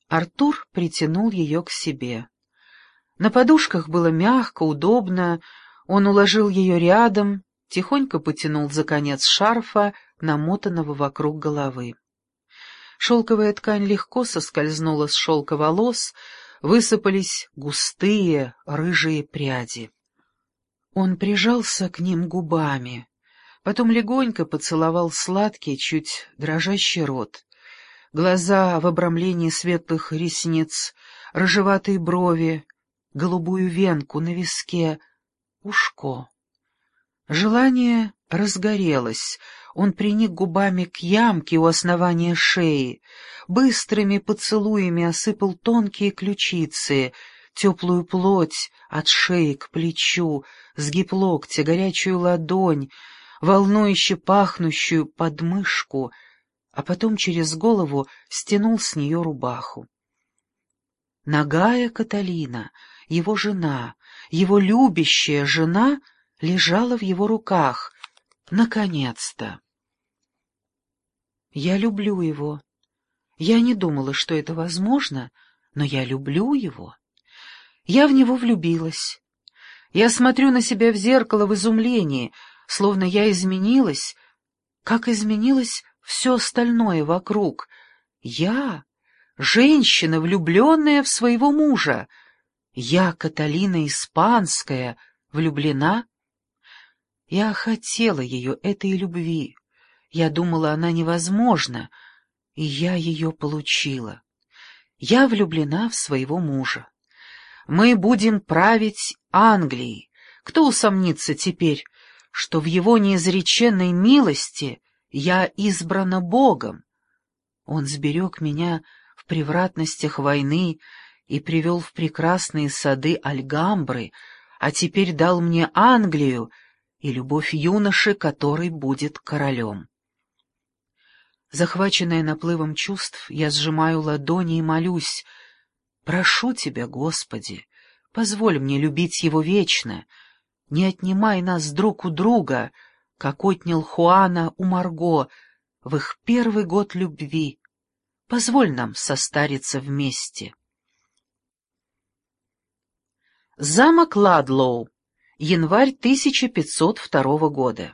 Артур притянул ее к себе. На подушках было мягко, удобно, он уложил ее рядом, тихонько потянул за конец шарфа, намотанного вокруг головы. Шелковая ткань легко соскользнула с шелка волос, высыпались густые рыжие пряди. Он прижался к ним губами, потом легонько поцеловал сладкий, чуть дрожащий рот. Глаза в обрамлении светлых ресниц, рыжеватые брови, голубую венку на виске, ушко. Желание разгорелось, он приник губами к ямке у основания шеи, быстрыми поцелуями осыпал тонкие ключицы, теплую плоть от шеи к плечу, сгиб локтя, горячую ладонь, волнующе пахнущую подмышку, а потом через голову стянул с нее рубаху. Нагая Каталина, его жена, его любящая жена, лежала в его руках. Наконец-то! Я люблю его. Я не думала, что это возможно, но я люблю его. Я в него влюбилась. Я смотрю на себя в зеркало в изумлении, словно я изменилась, как изменилось все остальное вокруг. Я — женщина, влюбленная в своего мужа. Я, Каталина Испанская, влюблена. Я хотела ее, этой любви. Я думала, она невозможна, и я ее получила. Я влюблена в своего мужа. Мы будем править Англией. Кто усомнится теперь, что в его неизреченной милости я избрана Богом? Он сберег меня в превратностях войны и привел в прекрасные сады Альгамбры, а теперь дал мне Англию и любовь юноши, который будет королем. Захваченная наплывом чувств, я сжимаю ладони и молюсь: «Прошу Тебя, Господи, позволь мне любить его вечно, не отнимай нас друг у друга, как отнял Хуана у Марго в их первый год любви. Позволь нам состариться вместе». Замок Ладлоу. Январь 1502 года.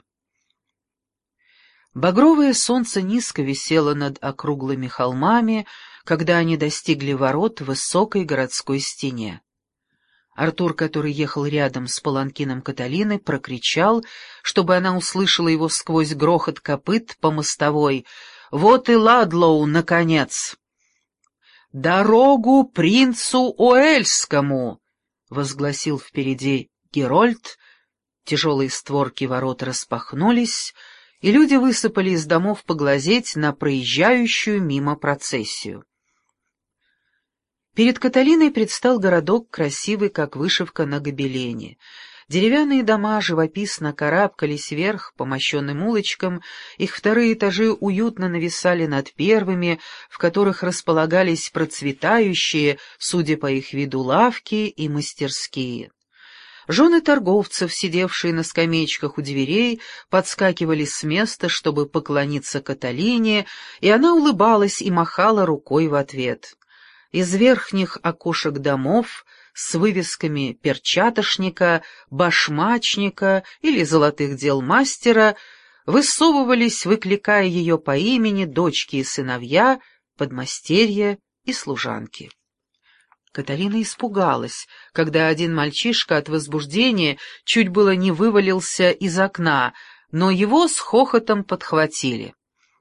Багровое солнце низко висело над округлыми холмами, когда они достигли ворот в высокой городской стене. Артур, который ехал рядом с паланкином Каталины, прокричал, чтобы она услышала его сквозь грохот копыт по мостовой: «Вот и Ладлоу, наконец!» «Дорогу принцу Уэльскому!» — возгласил впереди Герольд. Тяжелые створки ворот распахнулись, и люди высыпали из домов поглазеть на проезжающую мимо процессию. Перед Каталиной предстал городок, красивый, как вышивка на гобелене. Деревянные дома живописно карабкались вверх по мощенным улочкам, их вторые этажи уютно нависали над первыми, в которых располагались процветающие, судя по их виду, лавки и мастерские. Жены торговцев, сидевшие на скамеечках у дверей, подскакивали с места, чтобы поклониться Каталине, и она улыбалась и махала рукой в ответ. Из верхних окошек домов с вывесками перчатошника, башмачника или золотых дел мастера высовывались, выкликая ее по имени, дочки и сыновья, подмастерья и служанки. Каталина испугалась, когда один мальчишка от возбуждения чуть было не вывалился из окна, но его с хохотом подхватили.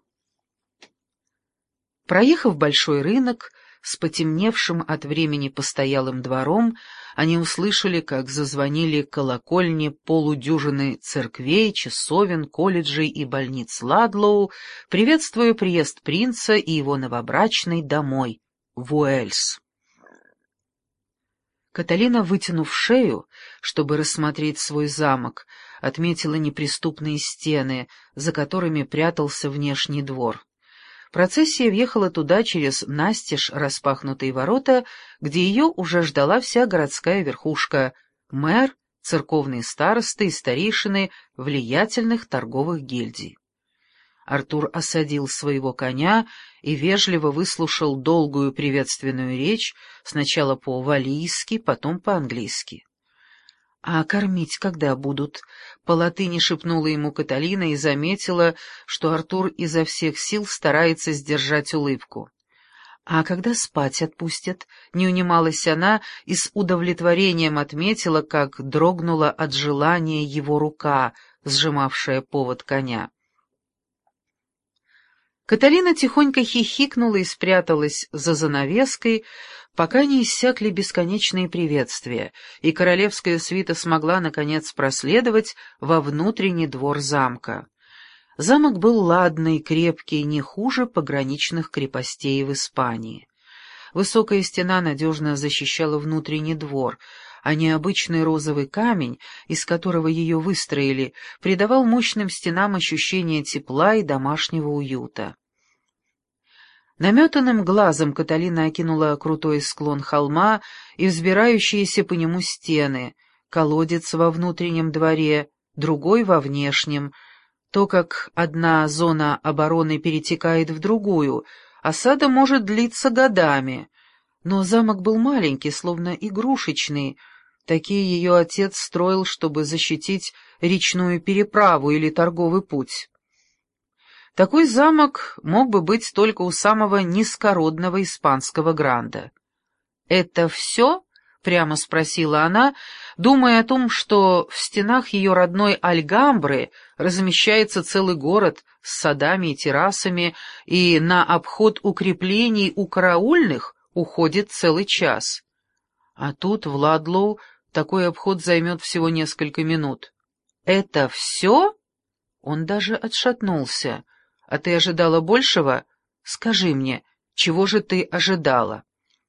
Проехав большой рынок с потемневшим от времени постоялым двором, они услышали, как зазвонили колокольни полудюжины церквей, часовен, колледжей и больниц Ладлоу, приветствуя приезд принца и его новобрачной домой, в Уэльс. Каталина, вытянув шею, чтобы рассмотреть свой замок, отметила неприступные стены, за которыми прятался внешний двор. Процессия въехала туда через настежь распахнутые ворота, где ее уже ждала вся городская верхушка — мэр, церковные старосты и старейшины влиятельных торговых гильдий. Артур осадил своего коня и вежливо выслушал долгую приветственную речь, сначала по-валлийски, потом по-английски. «А кормить когда будут?» — по-латыни шепнула ему Каталина и заметила, что Артур изо всех сил старается сдержать улыбку. «А когда спать отпустят?» — не унималась она и с удовлетворением отметила, как дрогнула от желания его рука, сжимавшая повод коня. Каталина тихонько хихикнула и спряталась за занавеской, пока не иссякли бесконечные приветствия, и королевская свита смогла, наконец, проследовать во внутренний двор замка. Замок был ладный, крепкий, не хуже пограничных крепостей в Испании. Высокая стена надежно защищала внутренний двор, а необычный розовый камень, из которого ее выстроили, придавал мощным стенам ощущение тепла и домашнего уюта. Наметанным глазом Каталина окинула крутой склон холма и взбирающиеся по нему стены, колодец во внутреннем дворе, другой во внешнем, то, как одна зона обороны перетекает в другую, осада может длиться годами. Но замок был маленький, словно игрушечный. Такие ее отец строил, чтобы защитить речную переправу или торговый путь. Такой замок мог бы быть только у самого низкородного испанского гранда. «Это все?» — прямо спросила она, думая о том, что в стенах ее родной Альгамбры размещается целый город с садами и террасами, и на обход укреплений у караульных уходит целый час. А тут, в Ладлоу, такой обход займет всего несколько минут. «Это все?» Он даже отшатнулся. «А ты ожидала большего? Скажи мне, чего же ты ожидала?»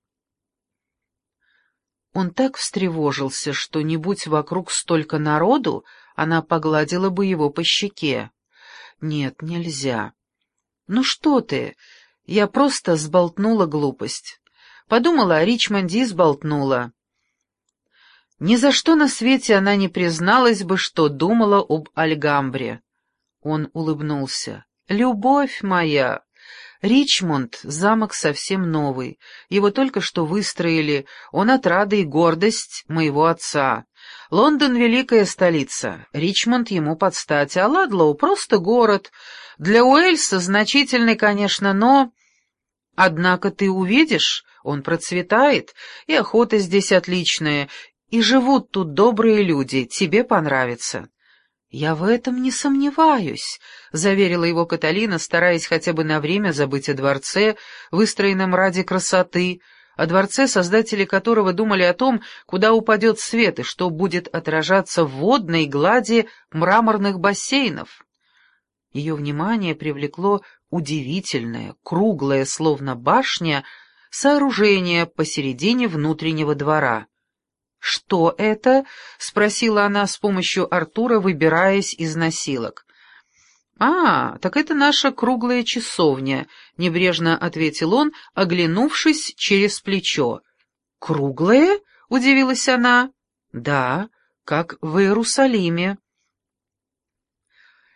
Он так встревожился, что, не будь вокруг столько народу, она погладила бы его по щеке. «Нет, нельзя». «Ну что ты? Я просто сболтнула глупость. Подумала о Ричмонде и сболтнула». Ни за что на свете она не призналась бы, что думала об Альгамбре. Он улыбнулся. «Любовь моя! Ричмонд — замок совсем новый. Его только что выстроили. Он отрада и гордость моего отца. Лондон — великая столица. Ричмонд ему под стать, а Ладлоу — просто город. Для Уэльса значительный, конечно, но... Однако ты увидишь, он процветает, и охота здесь отличная, и живут тут добрые люди, тебе понравится». «Я в этом не сомневаюсь», — заверила его Каталина, стараясь хотя бы на время забыть о дворце, выстроенном ради красоты, о дворце, создатели которого думали о том, куда упадет свет и что будет отражаться в водной глади мраморных бассейнов. Ее внимание привлекло удивительное, круглое, словно башня, сооружение посередине внутреннего двора. «Что это?» — спросила она с помощью Артура, выбираясь из носилок. «А, так это наша круглая часовня», — небрежно ответил он, оглянувшись через плечо. «Круглая?» — удивилась она. «Да, как в Иерусалиме».